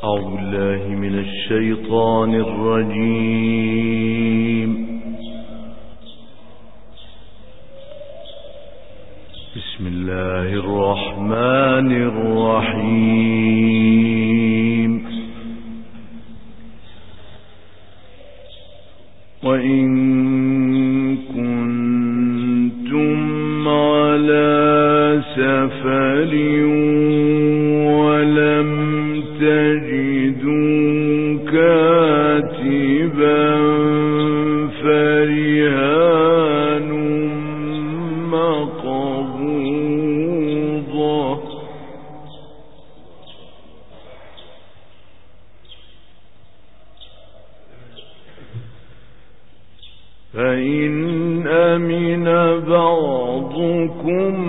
أعوذ بالله من الشيطان الرجيم. بسم الله الرحمن الرحيم. وإن كنتم على سفر ولم تجدوا كاتبا فرهان مقبوضة فإن أمن بعضكم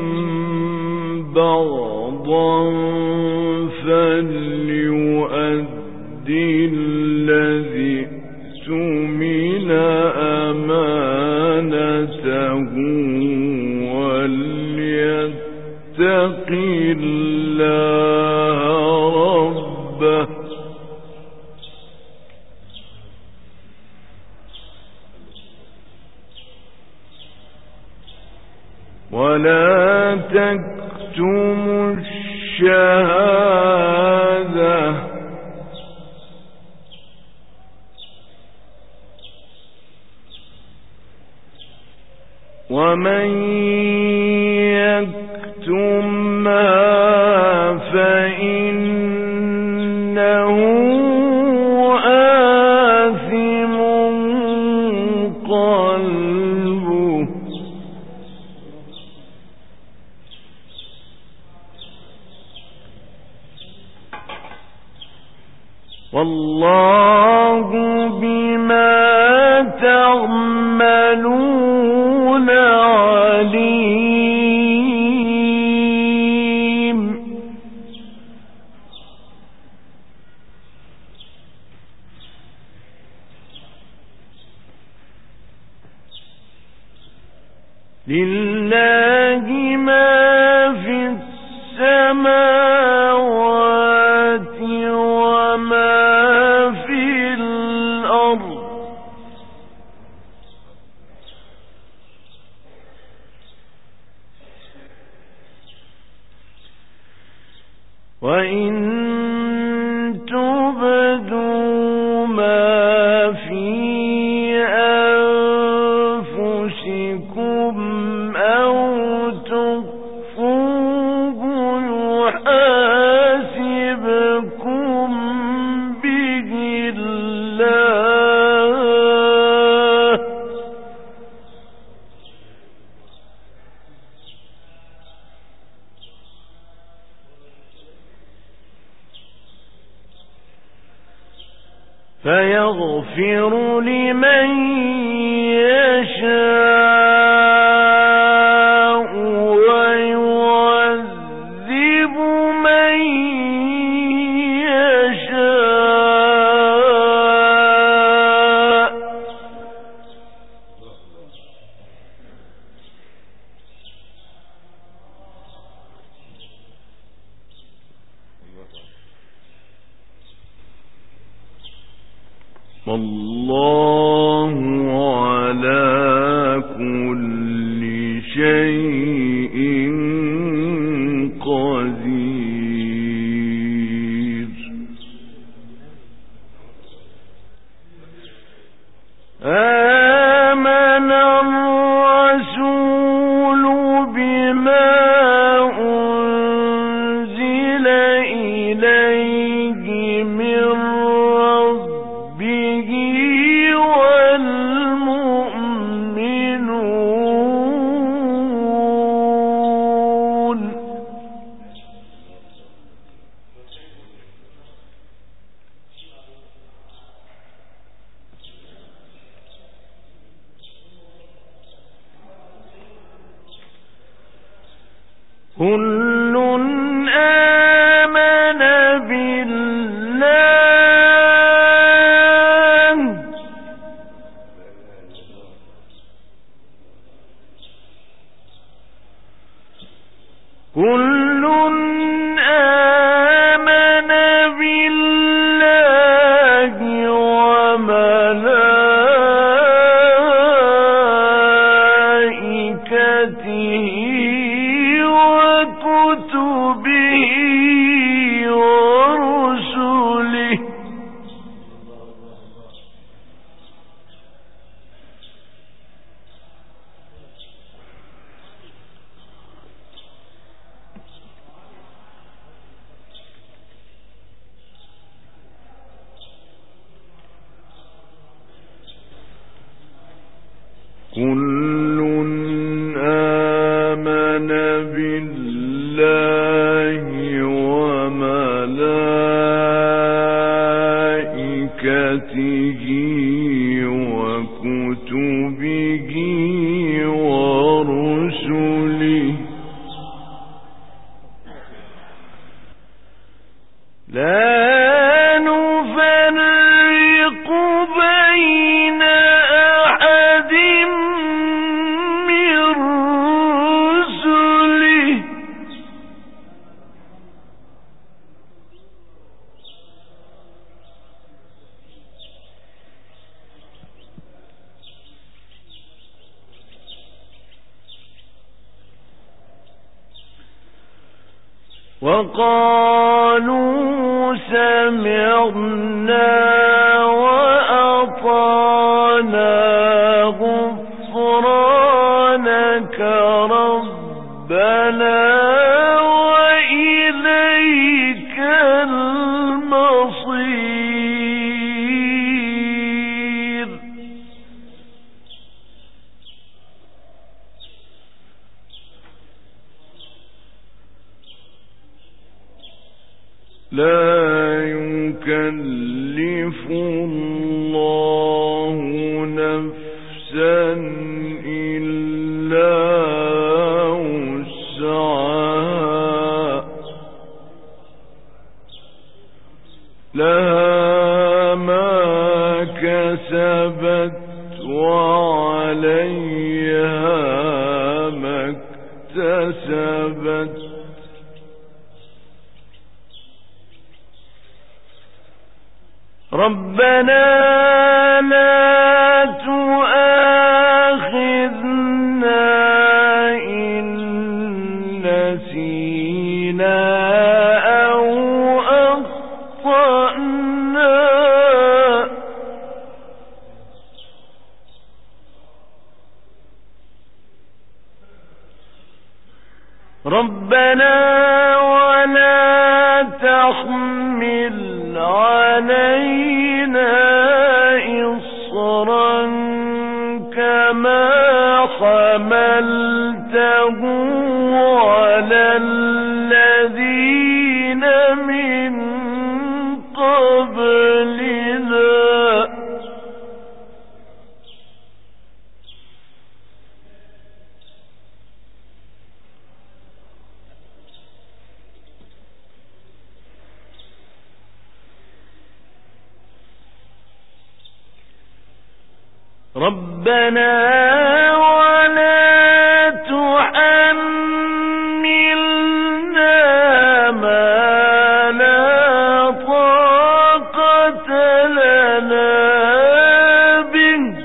بعضا فليؤدي الذي اؤتمن أمانته وليتق الله ربه ولا تكتموا الشهادة ومن يكتمها فإنه آثم قلبه والله بما تعملون عليم. لله ما في السماوات وما في الأرض وإن تبدوا ما في أنفسكم أو تخفوه يحاسبكم به الله فيغفر لمن يشاء ويعذب من يشاء والله على كل شيء قدير. آمن الرسول بما أنزل إليه من ربه والمؤمنون كل آمن بالله كل آمن بالله كل آمن بالله وملائكته وكتبه ورسله لا نفرق بين أحد من رسله وقالوا سمعنا وأطعنا غفرانك ربنا وإليك المصير لا يكلف الله نفسا إلا وسعها لها ما كسبت وعليها ما اكتسبت ربنا لا تؤاخذنا إن نسينا أو أخطأنا ربنا ولا تحمل علينا إصرا كما حملته على الذين من قبلنا ربنا ولا تحملنا ما لا طاقة لنا به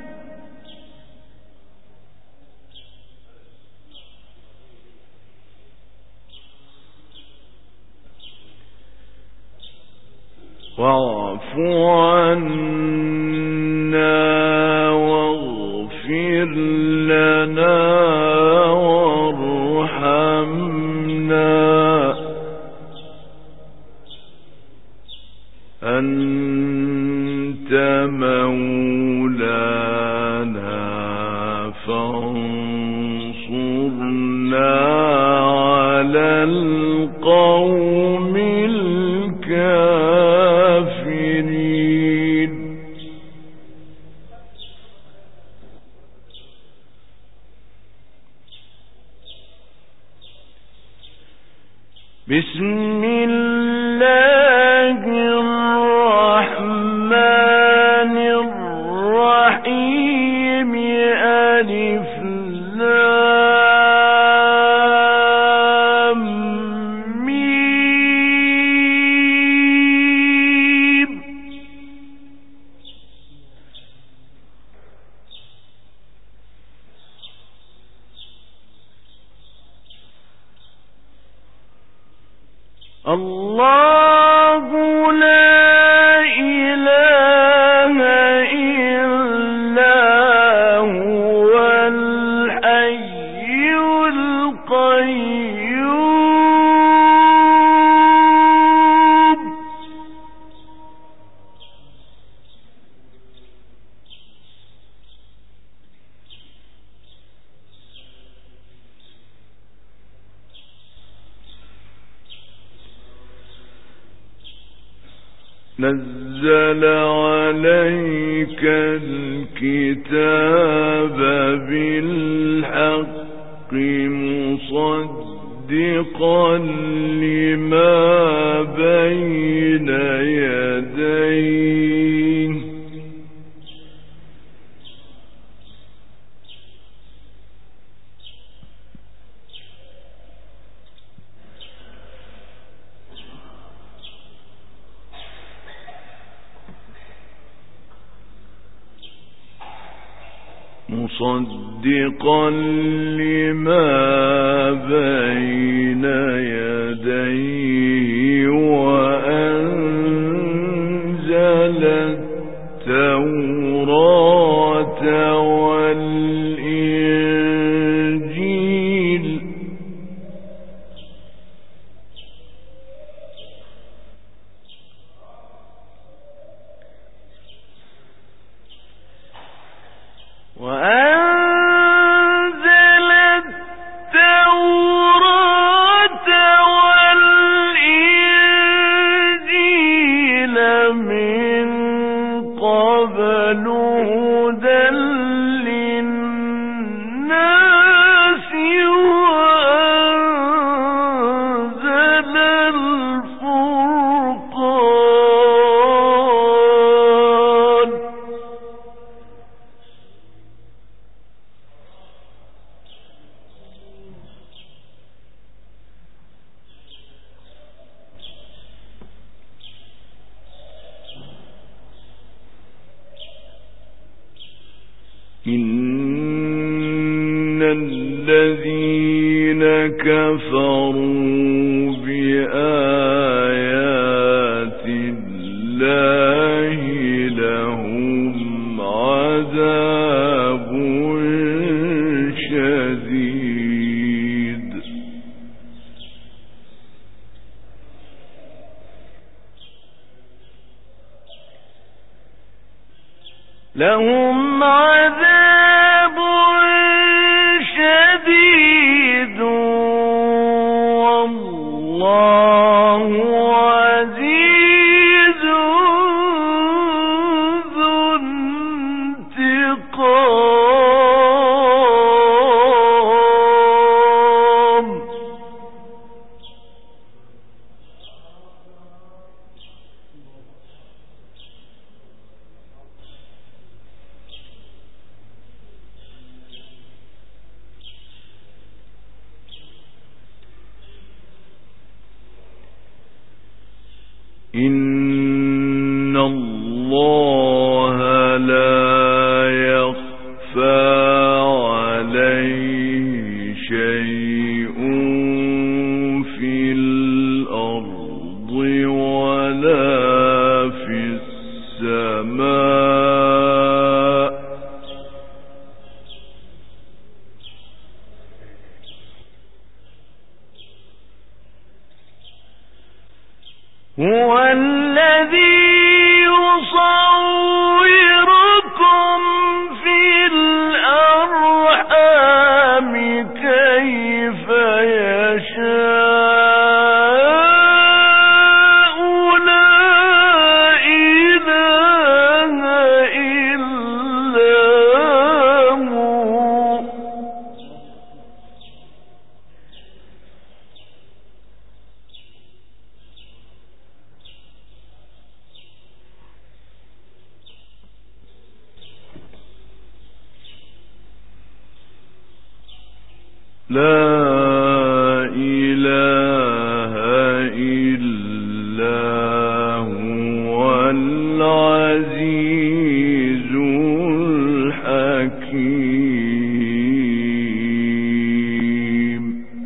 واعف عنا واغفر لنا وارحمنا أنت مولانا فانصرنا على القوم الكافرين بسم الله الرحمن الرحيم ألف لام ميم الله لا إله إلا هو الحي القيوم نزل عليك الكتاب بالحق مصدقا لما بين يديه وأنزل التوراة والإنجيل من قبل هدى للناس وأنزل الفرقان إن الذين كفروا بآيات الله لهم عذاب شديد لهم عذاب شديد والله عزيز ذو انتقام إن الله لا يخفى عليه شيء في الأرض ولا في السماء هو الذي يصوركم في الأرحام كيف يشاء لا إله إلا هو لا إله إلا هو العزيز الحكيم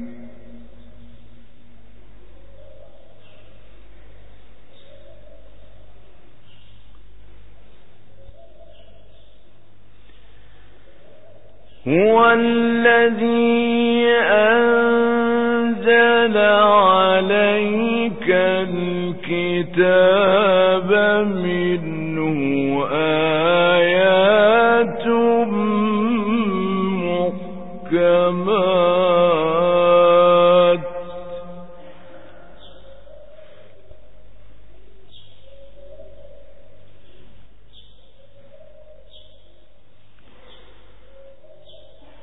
هو الذي أنزل عليك الكتاب منه آيات محكمات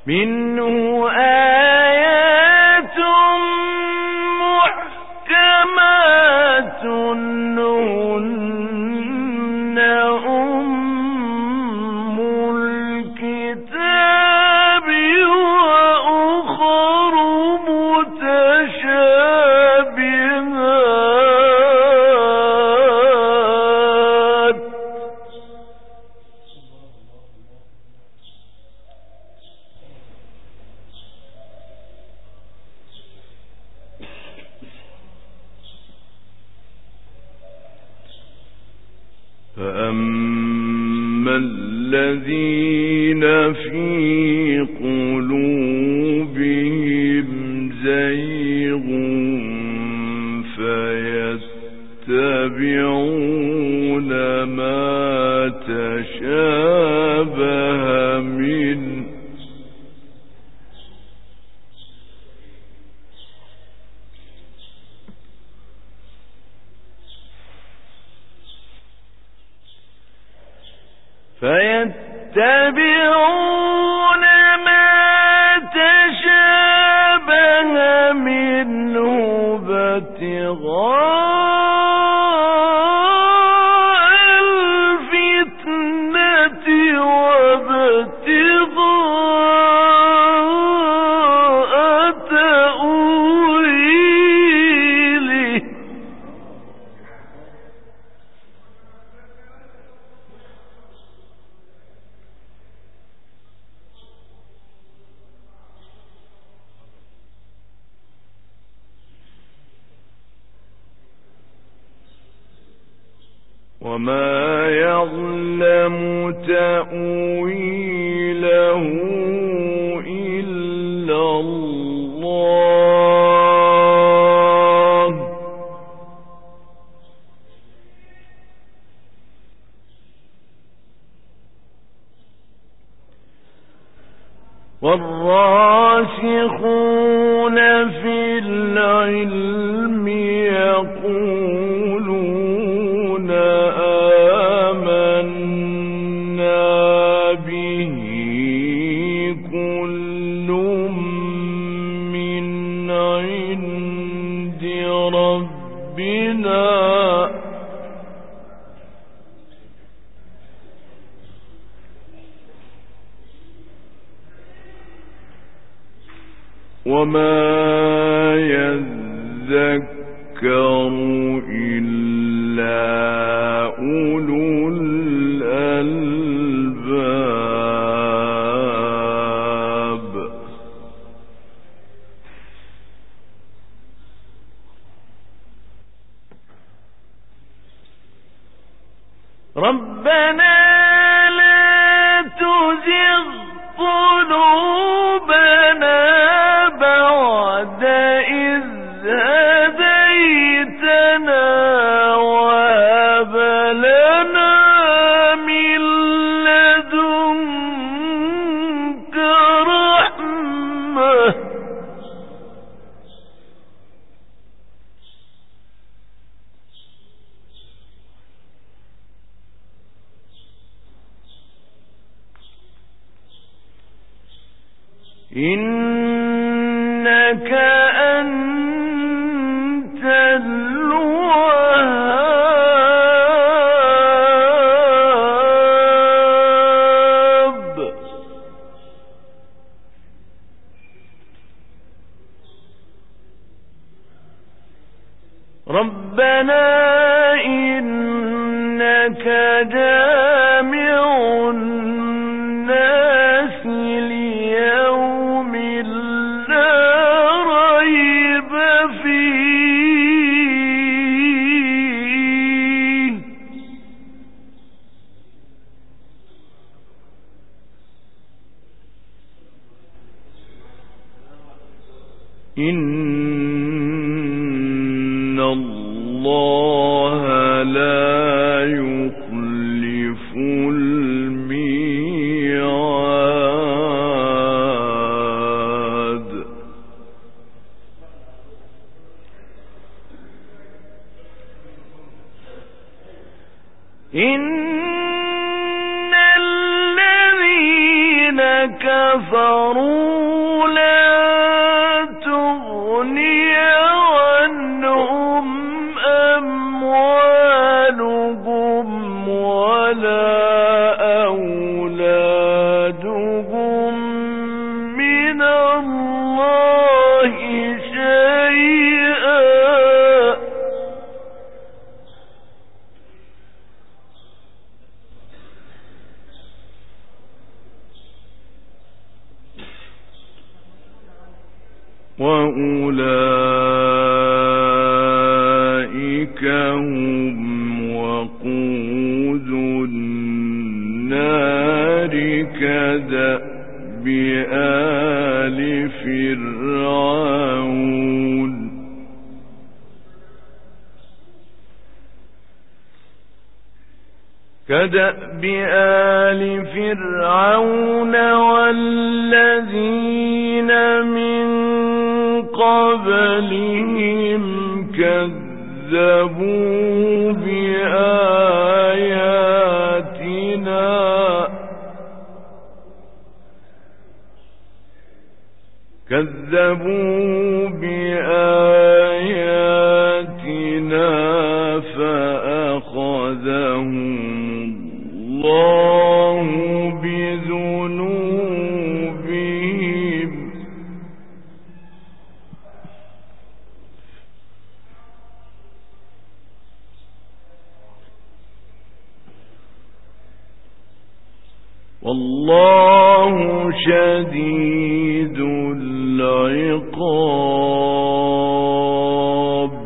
منه آيات محكمات هن أم الكتاب وأخر متشابهات فأما الذين في قلوبهم زيغ فيتبعون ما تشابه منه ابتغاء الفتنة وابتغاء تأويله وما يعلم تأويله إلا الله والراسخون في العلم يقولون آمنا به كل من عند ربنا وما يذكر إلا أولو الألباب ربنا لا تزغ قلوبنا بعد إذ هديتنا وهب لنا من لدنك رحمة إنك أنت الوهاب ربنا إنك جامع الناس ليوم لا ريب فيه إن الله لا يخلف الميعاد إن الذين كفروا كفروا لن تغني عنهم أموالهم ولا أولادهم من الله شيئا وأولئك هم وقود النار كدأب آل فرعون والذين من قبلهم كذبوا بآياتنا فأخذهم الله بذنوبهم والله شديد العقاب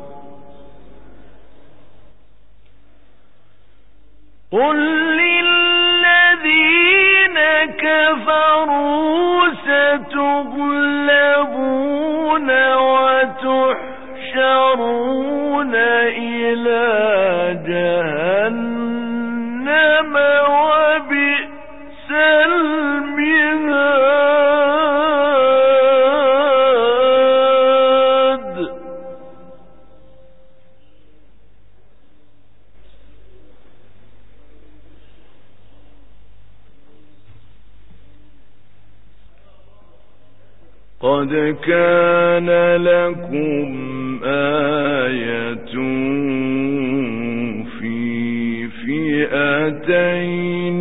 قل للذين كفروا ستغلبون وتحشرون إلى جهنم وبئس المهاد قد كان لكم آية في فئتين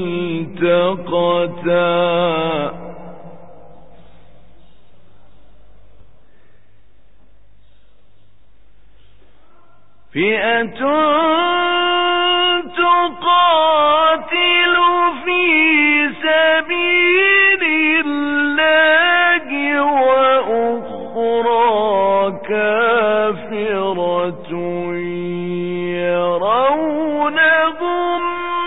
التقتا فئة تقاتل في سبيل الله وأخرى كافرة يرونهم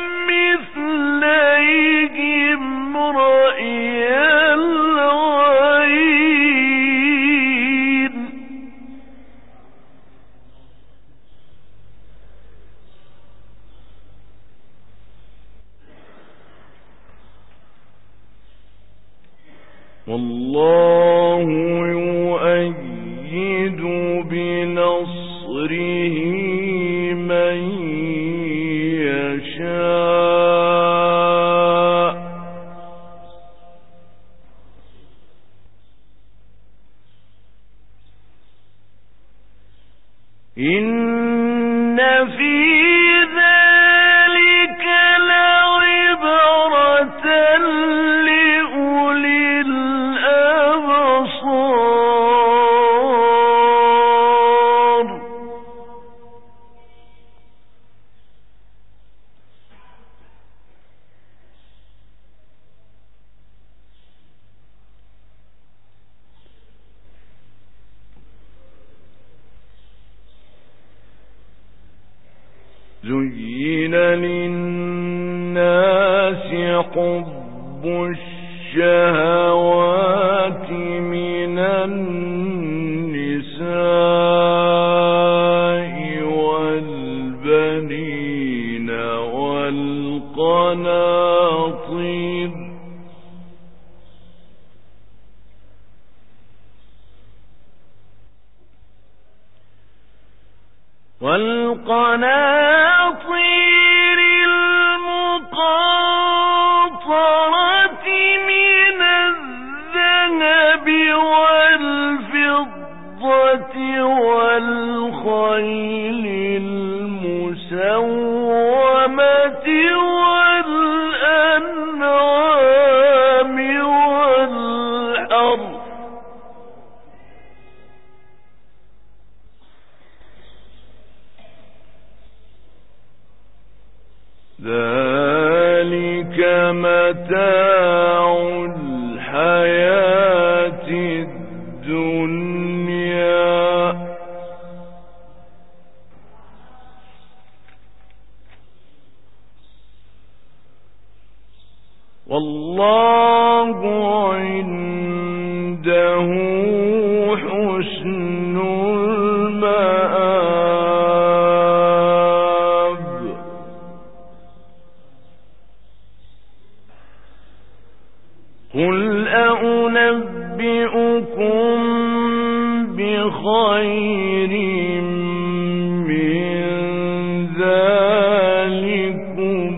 مثليهم رأي العين والله يؤيد بنصره من يشاء إن في ذلك لعبرة لأولي الأبصار زين للناس حب الشهوات من النساء والبنين والقناطير المقنطرة من المسومة والأنعام والحرث ذلك متاع الحياة الدنيا والله عنده حسن المآب قل أنبئكم بخير من ذلكم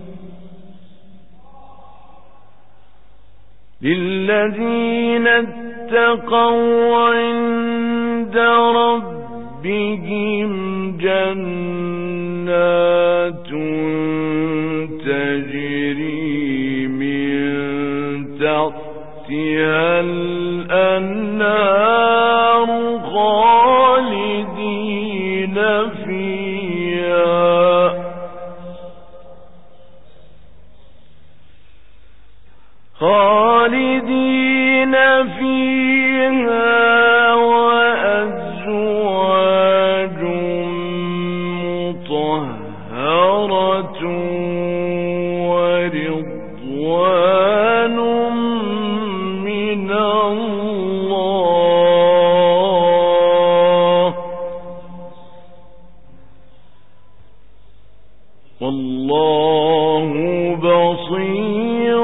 للذين اتقوا عند ربهم جنات تجري من تحتها الأنهار خالدين فيها وأزواج مطهرة ورضوان من الله والله بصير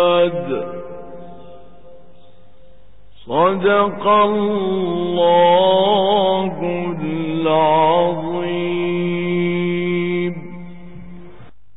بالعباد صدق الله